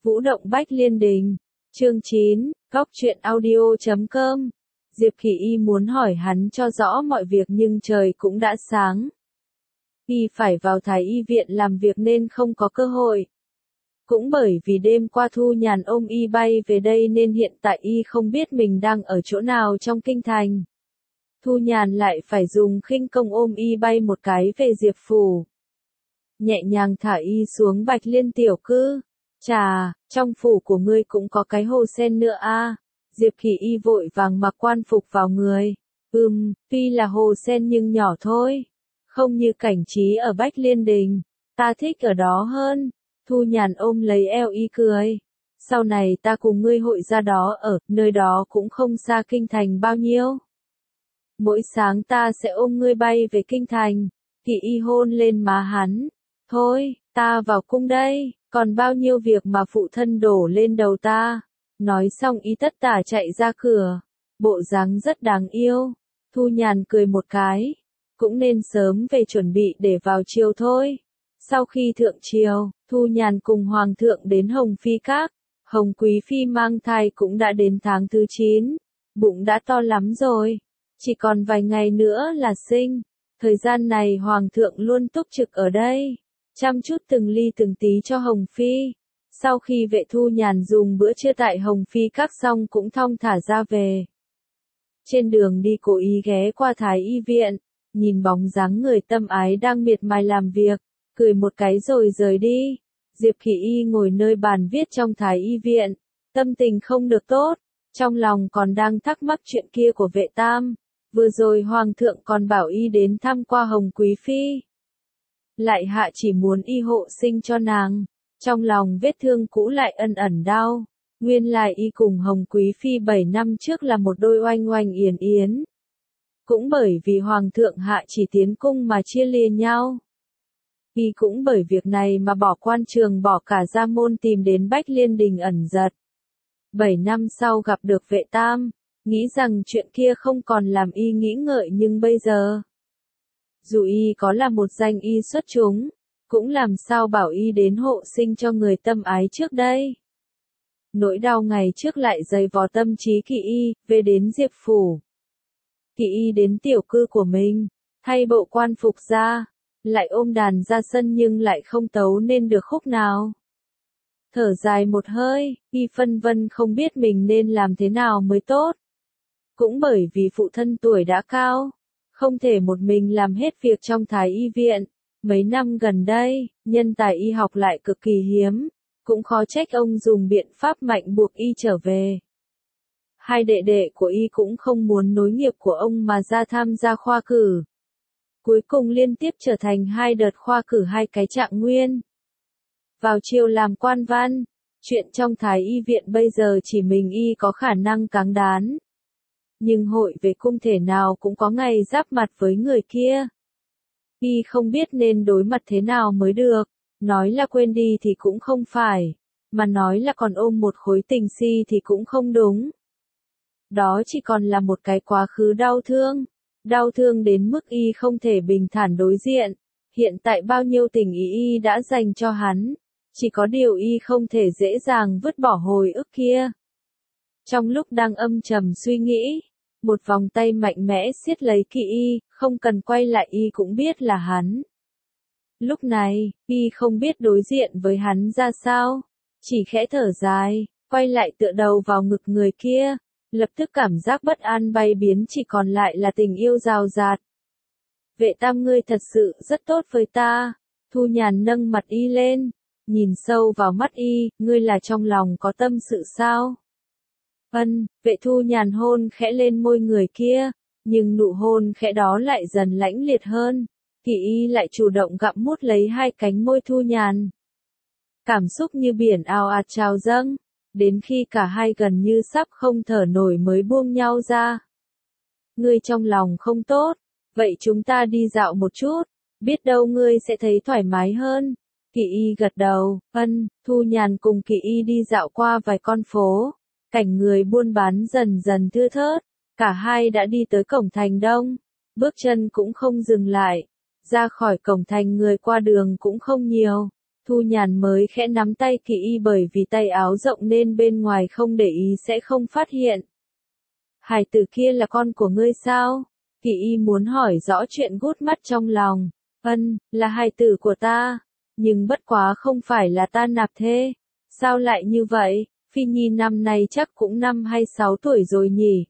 Vũ động Bách Liên Đình. Chương 9, Góc truyện audio.com. Diệp Kỳ Y muốn hỏi hắn cho rõ mọi việc nhưng trời cũng đã sáng. Y phải vào Thái Y viện làm việc nên không có cơ hội. Cũng bởi vì đêm qua Thu Nhàn ôm Y bay về đây nên hiện tại Y không biết mình đang ở chỗ nào trong kinh thành. Thu Nhàn lại phải dùng khinh công ôm Y bay một cái về Diệp phủ. Nhẹ nhàng thả Y xuống Bạch Liên tiểu cư. Chà, trong phủ của ngươi cũng có cái hồ sen nữa à? Diệp Kỳ Y vội vàng mặc quan phục vào người. Tuy là hồ sen nhưng nhỏ thôi. Không như cảnh trí ở Bách Liên Đình. Ta thích ở đó hơn. Thu Nhàn ôm lấy eo Y cười. Sau này ta cùng ngươi hội ra đó ở, nơi đó cũng không xa kinh thành bao nhiêu. Mỗi sáng ta sẽ ôm ngươi bay về kinh thành. Kỳ Y hôn lên má hắn. Thôi, ta vào cung đây, còn bao nhiêu việc mà phụ thân đổ lên đầu ta. Nói xong Y tất tả chạy ra cửa. Bộ dáng rất đáng yêu. Thu Nhàn cười một cái. Cũng nên sớm về chuẩn bị để vào chiều thôi. Sau khi thượng triều, Thu Nhàn cùng Hoàng thượng đến Hồng Phi Các. Hồng Quý Phi mang thai cũng đã đến tháng thứ 9. Bụng đã to lắm rồi. Chỉ còn vài ngày nữa là sinh. Thời gian này Hoàng thượng luôn túc trực ở đây. Chăm chút từng ly từng tí cho Hồng Phi. Sau khi vệ Thu Nhàn dùng bữa trưa tại Hồng Phi Các xong cũng thong thả ra về. Trên đường đi cố ý ghé qua Thái Y viện. Nhìn bóng dáng người tâm ái đang miệt mài làm việc. Cười một cái rồi rời đi. Diệp Kỳ Y ngồi nơi bàn viết trong Thái Y viện. Tâm tình không được tốt. Trong lòng còn đang thắc mắc chuyện kia của vệ tam. Vừa rồi Hoàng thượng còn bảo Y đến thăm qua Hồng Quý Phi. Lại hạ chỉ muốn Y hộ sinh cho nàng. Trong lòng vết thương cũ lại ẩn ẩn đau. Nguyên lại Y cùng Hồng Quý Phi 7 năm trước là một đôi oanh oanh yến yến. Cũng bởi vì Hoàng thượng hạ chỉ tiến cung mà chia lìa nhau. Y cũng bởi việc này mà bỏ quan trường bỏ cả gia môn tìm đến Bách Liên Đình ẩn giật. 7 năm sau gặp được vệ tam. Nghĩ rằng chuyện kia không còn làm Y nghĩ ngợi nhưng bây giờ. Dù Y có là một danh y xuất chúng. Cũng làm sao bảo Y đến hộ sinh cho người tâm ái trước đây. Nỗi đau ngày trước lại dày vò tâm trí Kỳ Y, về đến Diệp phủ. Kỳ Y đến tiểu cư của mình, thay bộ quan phục ra, lại ôm đàn ra sân nhưng lại không tấu nên được khúc nào. Thở dài một hơi, Y phân vân không biết mình nên làm thế nào mới tốt. Cũng bởi vì phụ thân tuổi đã cao, không thể một mình làm hết việc trong Thái Y viện. Mấy năm gần đây, nhân tài y học lại cực kỳ hiếm, cũng khó trách ông dùng biện pháp mạnh buộc Y trở về. Hai đệ đệ của Y cũng không muốn nối nghiệp của ông mà ra tham gia khoa cử. Cuối cùng liên tiếp trở thành 2 đợt khoa cử 2 cái trạng nguyên. Vào chiều làm quan văn, chuyện trong Thái Y viện bây giờ chỉ mình Y có khả năng cáng đán. Nhưng hội về cung thể nào cũng có ngày giáp mặt với người kia. Y không biết nên đối mặt thế nào mới được, nói là quên đi thì cũng không phải, mà nói là còn ôm một khối tình si thì cũng không đúng. Đó chỉ còn là một cái quá khứ đau thương đến mức Y không thể bình thản đối diện. Hiện tại bao nhiêu tình ý Y đã dành cho hắn, chỉ có điều Y không thể dễ dàng vứt bỏ hồi ức kia. Trong lúc đang âm trầm suy nghĩ, một vòng tay mạnh mẽ siết lấy Kỳ Y, không cần quay lại Y cũng biết là hắn. Lúc này, Y không biết đối diện với hắn ra sao, chỉ khẽ thở dài, quay lại tựa đầu vào ngực người kia, lập tức cảm giác bất an bay biến chỉ còn lại là tình yêu rào rạt. Vệ tam ngươi thật sự rất tốt với ta. Thu Nhàn nâng mặt Y lên, nhìn sâu vào mắt Y, ngươi là trong lòng có tâm sự sao? Vệ Thu Nhàn hôn khẽ lên môi người kia, nhưng nụ hôn khẽ đó lại dần lãnh liệt hơn. Kỳ Y lại chủ động gặm mút lấy 2 cánh môi Thu Nhàn. Cảm xúc như biển ào ạt trào dâng, đến khi cả hai gần như sắp không thở nổi mới buông nhau ra. Ngươi trong lòng không tốt, vậy chúng ta đi dạo một chút, biết đâu ngươi sẽ thấy thoải mái hơn. Kỳ Y gật đầu, Thu Nhàn cùng Kỳ Y đi dạo qua vài con phố. Cảnh người buôn bán dần dần thưa thớt, cả hai đã đi tới cổng thành Đông, bước chân cũng không dừng lại, ra khỏi cổng thành người qua đường cũng không nhiều, Thu Nhàn mới khẽ nắm tay Kỳ Y bởi vì tay áo rộng nên bên ngoài không để ý sẽ không phát hiện. Hài tử kia là con của ngươi sao? Kỳ Y muốn hỏi rõ chuyện gút mắt trong lòng. Ân, là hài tử của ta. Nhưng bất quá không phải là ta nạp thê. Sao lại như vậy? Phi Nhi năm nay chắc cũng 5 hay 6 tuổi rồi nhỉ?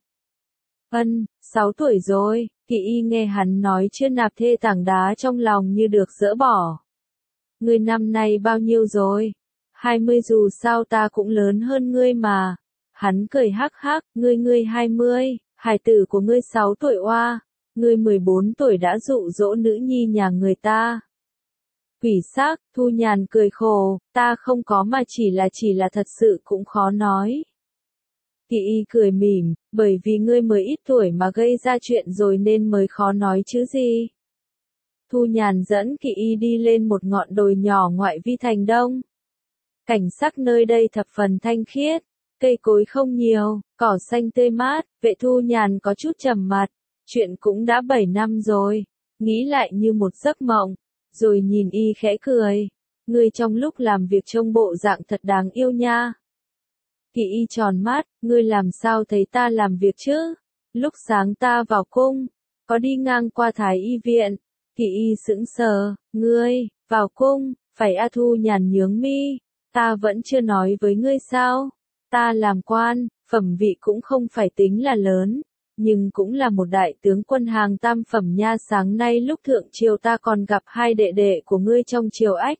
Ân, 6 tuổi rồi. Kỳ Y nghe hắn nói chưa nạp thê tảng đá trong lòng như được dỡ bỏ. Ngươi năm nay bao nhiêu rồi? 20 dù sao ta cũng lớn hơn ngươi mà. Hắn cười hắc hắc, ngươi 20, hài tử của ngươi 6 tuổi oa, ngươi 14 tuổi đã dụ dỗ nữ nhi nhà người ta. Quỷ xác, Thu Nhàn cười khổ, ta không có mà chỉ là thật sự cũng khó nói. Kỳ Y cười mỉm, bởi vì ngươi mới ít tuổi mà gây ra chuyện rồi nên mới khó nói chứ gì. Thu Nhàn dẫn Kỳ Y đi lên một ngọn đồi nhỏ ngoại vi thành đông. Cảnh sắc nơi đây thập phần thanh khiết, cây cối không nhiều, cỏ xanh tươi mát, Vệ Thu Nhàn có chút trầm mặt, chuyện cũng đã 7 năm rồi, nghĩ lại như một giấc mộng, rồi nhìn Y khẽ cười, ngươi trong lúc làm việc trông bộ dạng thật đáng yêu nha. Kỳ Y tròn mắt, ngươi làm sao thấy ta làm việc chứ? Lúc sáng ta vào cung, có đi ngang qua Thái Y viện. Kỳ Y sững sờ, ngươi, vào cung, phải a? Thu Nhàn nhướng mi, ta vẫn chưa nói với ngươi sao? Ta làm quan, phẩm vị cũng không phải tính là lớn, nhưng cũng là một đại tướng quân hàng tam phẩm nha. Sáng nay lúc thượng triều ta còn gặp hai đệ đệ của ngươi trong triều ách.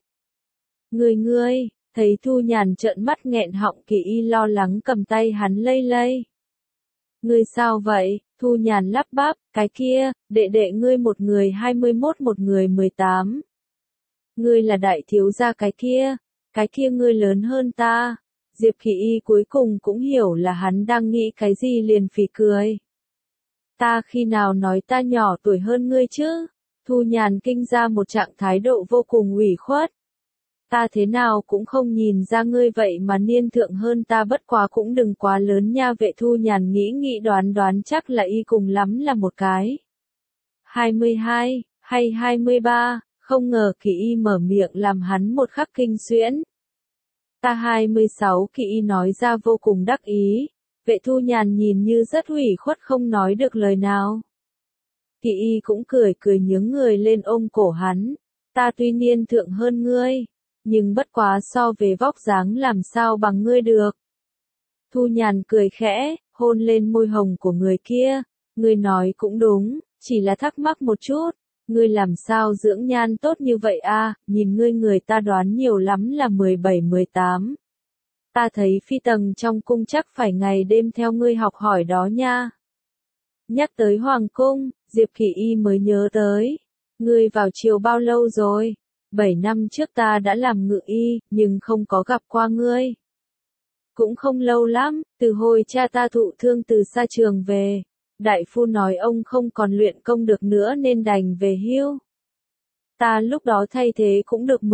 Ngươi, thấy Thu Nhàn trợn mắt nghẹn họng, Kỳ Y lo lắng cầm tay hắn lay lay. Ngươi sao vậy? Thu Nhàn lắp bắp, cái kia, đệ đệ ngươi một người 21 một người 18. Ngươi là đại thiếu gia cái kia ngươi lớn hơn ta. Diệp Kỳ Y cuối cùng cũng hiểu là hắn đang nghĩ cái gì liền phì cười. Ta khi nào nói ta nhỏ tuổi hơn ngươi chứ? Thu Nhàn kinh ra một trạng thái độ vô cùng ủy khuất. Ta thế nào cũng không nhìn ra ngươi vậy mà niên thượng hơn ta, bất quá cũng đừng quá lớn nha. Vệ Thu Nhàn nghĩ đoán chắc là Y cùng lắm là một cái 22, hay 23, không ngờ Kỳ Y mở miệng làm hắn một khắc kinh xuyễn. Ta 26, Kỳ Y nói ra vô cùng đắc ý. Vệ Thu Nhàn nhìn như rất ủy khuất không nói được lời nào. Kỳ Y cũng cười nhướng người lên ôm cổ hắn. Ta tuy niên thượng hơn ngươi, nhưng bất quá so về vóc dáng làm sao bằng ngươi được. Thu Nhàn cười khẽ, hôn lên môi hồng của người kia. Ngươi nói cũng đúng, chỉ là thắc mắc một chút. Ngươi làm sao dưỡng nhan tốt như vậy a? Nhìn ngươi người ta đoán nhiều lắm là 17-18. Ta thấy phi tầng trong cung chắc phải ngày đêm theo ngươi học hỏi đó nha. Nhắc tới hoàng cung, Diệp Kỳ Y mới nhớ tới. Ngươi vào triều bao lâu rồi? 7 năm trước ta đã làm ngự y, nhưng không có gặp qua ngươi. Cũng không lâu lắm, từ hồi cha ta thụ thương từ xa trường về. Đại phu nói ông không còn luyện công được nữa nên đành về hưu. Ta lúc đó thay thế cũng được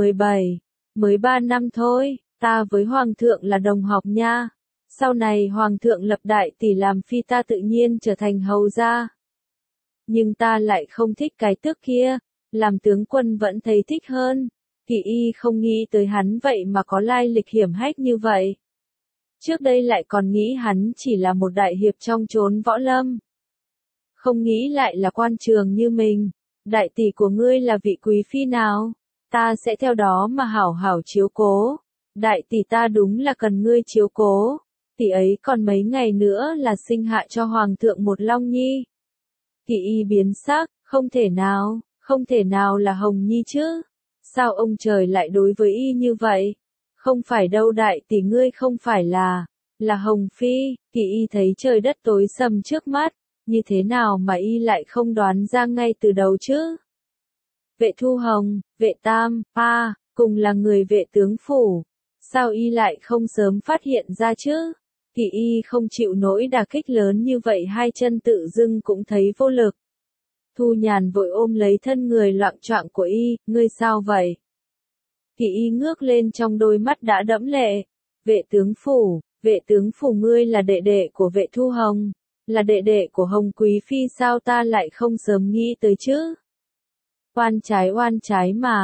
13 năm thôi, ta với hoàng thượng là đồng học nha. Sau này hoàng thượng lập đại tỷ làm phi, ta tự nhiên trở thành hầu gia. Nhưng ta lại không thích cái tước kia, làm tướng quân vẫn thấy thích hơn. Kỳ Y không nghĩ tới hắn vậy mà có lai lịch hiểm hách như vậy. Trước đây lại còn nghĩ hắn chỉ là một đại hiệp trong chốn võ lâm. Không nghĩ lại là quan trường như mình. Đại tỷ của ngươi là vị quý phi nào? Ta sẽ theo đó mà hảo hảo chiếu cố. Đại tỷ ta đúng là cần ngươi chiếu cố. Tỷ ấy còn mấy ngày nữa là sinh hạ cho hoàng thượng một long nhi. Kỳ Y biến sắc, không thể nào là Hồng Nhi chứ? Sao ông trời lại đối với Y như vậy? Không phải đâu đại tỷ, ngươi không phải là Hồng Phi. Kỳ Y thấy trời đất tối sầm trước mắt, như thế nào mà Y lại không đoán ra ngay từ đầu chứ? Vệ Thu Hồng, Vệ Tam, cùng là người Vệ tướng phủ. Sao Y lại không sớm phát hiện ra chứ? Kỳ Y không chịu nổi đả kích lớn như vậy, hai chân tự dưng cũng thấy vô lực. Thu Nhàn vội ôm lấy thân người loạng choạng của Y, ngươi sao vậy? Kỳ Y ngước lên, trong đôi mắt đã đẫm lệ. Vệ tướng phủ ngươi là đệ đệ của Vệ Thu Hồng, là đệ đệ của Hồng Quý Phi, sao ta lại không sớm nghĩ tới chứ? Oan trái mà,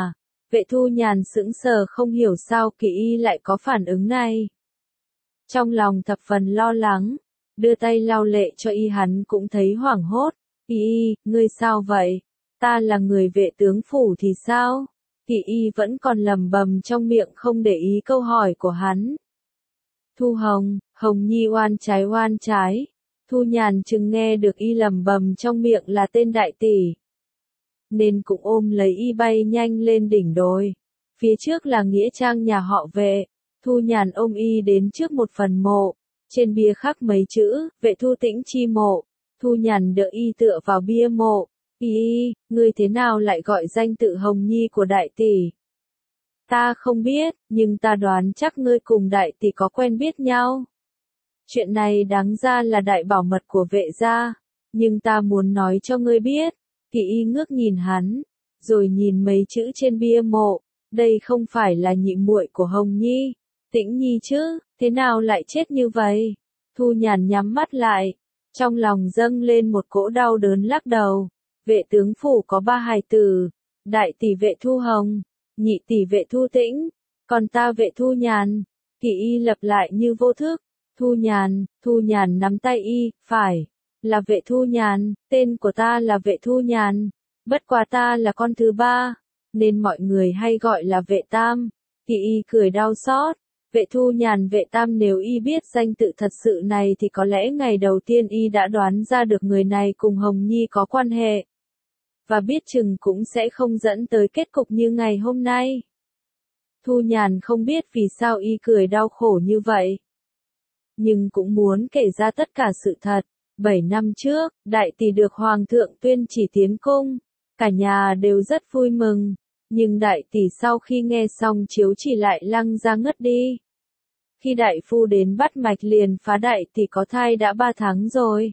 Vệ Thu Nhàn sững sờ không hiểu sao Kỳ Y lại có phản ứng này. Trong lòng thập phần lo lắng, đưa tay lau lệ cho y hắn cũng thấy hoảng hốt. Y, ngươi sao vậy? Ta là người Vệ tướng phủ thì sao? Kỳ Y vẫn còn lầm bầm trong miệng không để ý câu hỏi của hắn. Thu Hồng, Hồng Nhi oan trái. Thu Nhàn chừng nghe được y lầm bầm trong miệng là tên đại tỷ, nên cũng ôm lấy y bay nhanh lên đỉnh đồi. Phía trước là nghĩa trang nhà họ Vệ. Thu Nhàn ôm y đến trước một phần mộ, trên bia khắc mấy chữ, Vệ Thu Tĩnh chi mộ. Thu Nhàn đỡ y tựa vào bia mộ. Y, ngươi thế nào lại gọi danh tự Hồng Nhi của đại tỷ? Ta không biết, nhưng ta đoán chắc ngươi cùng đại tỷ có quen biết nhau. Chuyện này đáng ra là đại bảo mật của Vệ gia, nhưng ta muốn nói cho ngươi biết. Kỳ Y ngước nhìn hắn, rồi nhìn mấy chữ trên bia mộ, đây không phải là nhị muội của Hồng Nhi, Tĩnh Nhi chứ, thế nào lại chết như vậy? Thu Nhàn nhắm mắt lại, trong lòng dâng lên một cỗ đau đớn lắc đầu. Vệ tướng phủ có 3 hài tử, đại tỷ Vệ Thu Hồng, nhị tỷ Vệ Thu Tĩnh, còn ta Vệ Thu Nhàn. Kỳ Y lặp lại như vô thức. Thu Nhàn nắm tay y, phải, là Vệ Thu Nhàn, tên của ta là Vệ Thu Nhàn, bất quá ta là con thứ 3, nên mọi người hay gọi là Vệ Tam. Kỳ Y cười đau xót. Vệ Thu Nhàn Vệ Tam, nếu y biết danh tự thật sự này thì có lẽ ngày đầu tiên y đã đoán ra được người này cùng Hồng Nhi có quan hệ. Và biết chừng cũng sẽ không dẫn tới kết cục như ngày hôm nay. Thu Nhàn không biết vì sao y cười đau khổ như vậy, nhưng cũng muốn kể ra tất cả sự thật. 7 năm trước, đại tỷ được Hoàng thượng tuyên chỉ tiến cung, cả nhà đều rất vui mừng, nhưng đại tỷ sau khi nghe xong chiếu chỉ lại lăng ra ngất đi. Khi đại phu đến bắt mạch liền phá đại tỷ có thai đã 3 tháng rồi.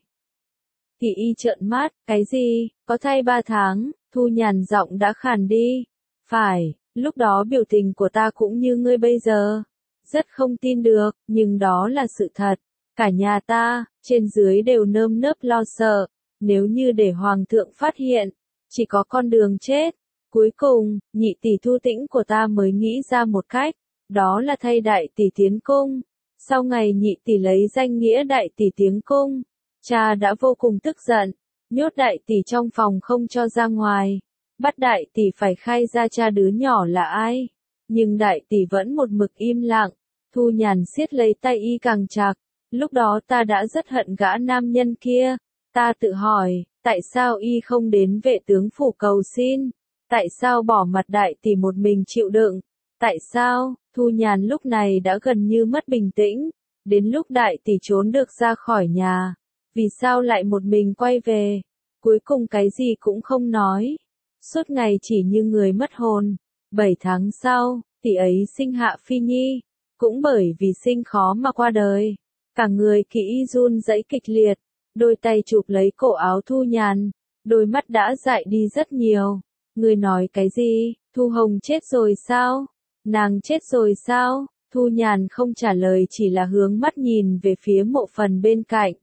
Kỳ Y trợn mắt, cái gì, có thai 3 tháng, Thu Nhàn giọng đã khàn đi. Phải, lúc đó biểu tình của ta cũng như ngươi bây giờ. Rất không tin được, nhưng đó là sự thật. Cả nhà ta, trên dưới đều nơm nớp lo sợ. Nếu như để Hoàng thượng phát hiện, chỉ có con đường chết. Cuối cùng, nhị tỷ Thu Tĩnh của ta mới nghĩ ra một cách, đó là thay đại tỷ tiến cung. Sau ngày nhị tỷ lấy danh nghĩa đại tỷ tiến cung, cha đã vô cùng tức giận, nhốt đại tỷ trong phòng không cho ra ngoài, bắt đại tỷ phải khai ra cha đứa nhỏ là ai. Nhưng đại tỷ vẫn một mực im lặng. Thu Nhàn siết lấy tay y càng chặt. Lúc đó ta đã rất hận gã nam nhân kia. Ta tự hỏi, tại sao y không đến Vệ tướng phủ cầu xin? Tại sao bỏ mặt đại tỷ một mình chịu đựng? Tại sao? Thu Nhàn lúc này đã gần như mất bình tĩnh. Đến lúc đại tỷ trốn được ra khỏi nhà, vì sao lại một mình quay về? Cuối cùng cái gì cũng không nói. Suốt ngày chỉ như người mất hồn. 7 tháng sau, tỷ ấy sinh hạ Phi Nhi. Cũng bởi vì sinh khó mà qua đời. Cả người Kỳ Y run rẩy kịch liệt. Đôi tay chụp lấy cổ áo Thu Nhàn. Đôi mắt đã dại đi rất nhiều. Ngươi nói cái gì? Thu Hồng chết rồi sao? Nàng chết rồi sao? Thu Nhàn không trả lời, chỉ là hướng mắt nhìn về phía mộ phần bên cạnh.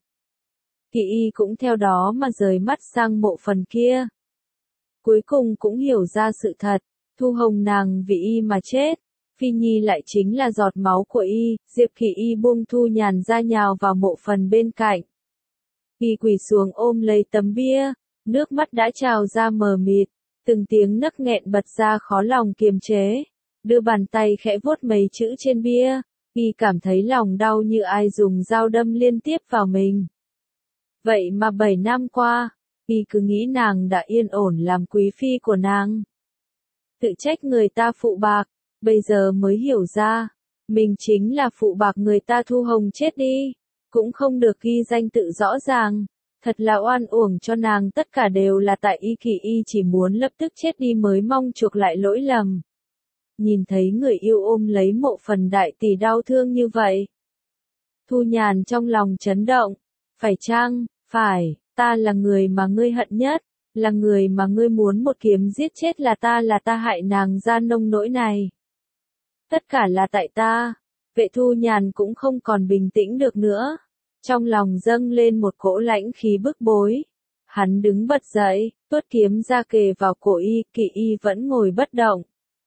Kỳ Y cũng theo đó mà rời mắt sang mộ phần kia. Cuối cùng cũng hiểu ra sự thật. Thu Hồng nàng vì y mà chết. Phi Nhi lại chính là giọt máu của y. Diệp Kỳ Y buông Thu Nhàn ra nhào vào mộ phần bên cạnh. Y quỳ xuống ôm lấy tấm bia, nước mắt đã trào ra mờ mịt, từng tiếng nấc nghẹn bật ra khó lòng kiềm chế. Đưa bàn tay khẽ vuốt mấy chữ trên bia, y cảm thấy lòng đau như ai dùng dao đâm liên tiếp vào mình. Vậy mà 7 năm qua, y cứ nghĩ nàng đã yên ổn làm quý phi của nàng. Tự trách người ta phụ bạc, bây giờ mới hiểu ra, mình chính là phụ bạc người ta. Thu Hồng chết đi, cũng không được ghi danh tự rõ ràng, thật là oan uổng cho nàng. Tất cả đều là tại y. Kỳ Y chỉ muốn lập tức chết đi mới mong chuộc lại lỗi lầm. Nhìn thấy người yêu ôm lấy mộ phần đại tỷ đau thương như vậy, Thu Nhàn trong lòng chấn động. Phải chăng, phải, ta là người mà ngươi hận nhất, là người mà ngươi muốn một kiếm giết chết, là ta hại nàng ra nông nỗi này. Tất cả là tại ta. Vệ Thu Nhàn cũng không còn bình tĩnh được nữa. Trong lòng dâng lên một cỗ lãnh khí bức bối. Hắn đứng bật dậy, tuốt kiếm ra kề vào cổ y. Kỳ Y vẫn ngồi bất động.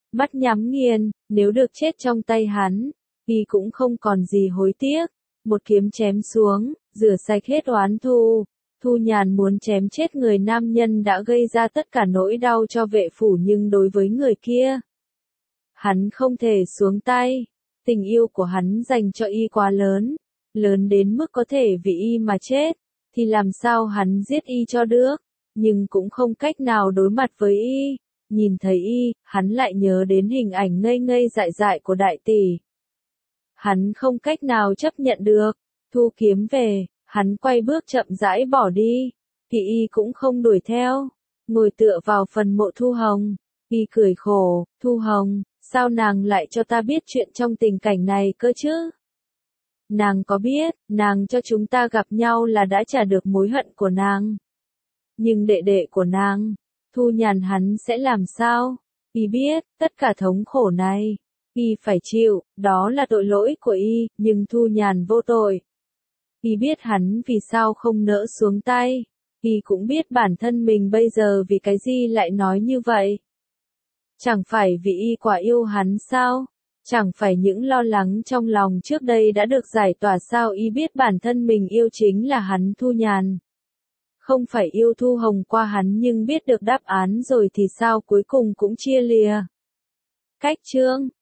mắt nhắm nghiền, nếu được chết trong tay hắn, y cũng không còn gì hối tiếc. Một kiếm chém xuống, rửa sạch hết oán thù. Thu Nhàn muốn chém chết người nam nhân đã gây ra tất cả nỗi đau cho vệ phủ, nhưng đối với người kia, hắn không thể xuống tay. Tình yêu của hắn dành cho y quá lớn, lớn đến mức có thể vì y mà chết, thì làm sao hắn giết y cho được, nhưng cũng không cách nào đối mặt với y. Nhìn thấy y, hắn lại nhớ đến hình ảnh ngây ngây dại dại của đại tỷ. Hắn không cách nào chấp nhận được, thu kiếm về, hắn quay bước chậm rãi bỏ đi, thì y cũng không đuổi theo, ngồi tựa vào phần mộ Thu Hồng, y cười khổ, Thu Hồng, sao nàng lại cho ta biết chuyện trong tình cảnh này cơ chứ? Nàng có biết, nàng cho chúng ta gặp nhau là đã trả được mối hận của nàng. Nhưng đệ đệ của nàng, Thu Nhàn hắn sẽ làm sao? Y biết, tất cả thống khổ này, y phải chịu, đó là tội lỗi của y, nhưng Thu Nhàn vô tội. Y biết hắn vì sao không nỡ xuống tay, y cũng biết bản thân mình bây giờ vì cái gì lại nói như vậy. Chẳng phải vì y quá yêu hắn sao? Chẳng phải những lo lắng trong lòng trước đây đã được giải tỏa sao? Y biết bản thân mình yêu chính là hắn Thu Nhàn. Không phải yêu Thu Hồng qua hắn, nhưng biết được đáp án rồi thì sao, cuối cùng cũng chia lìa. Cách chương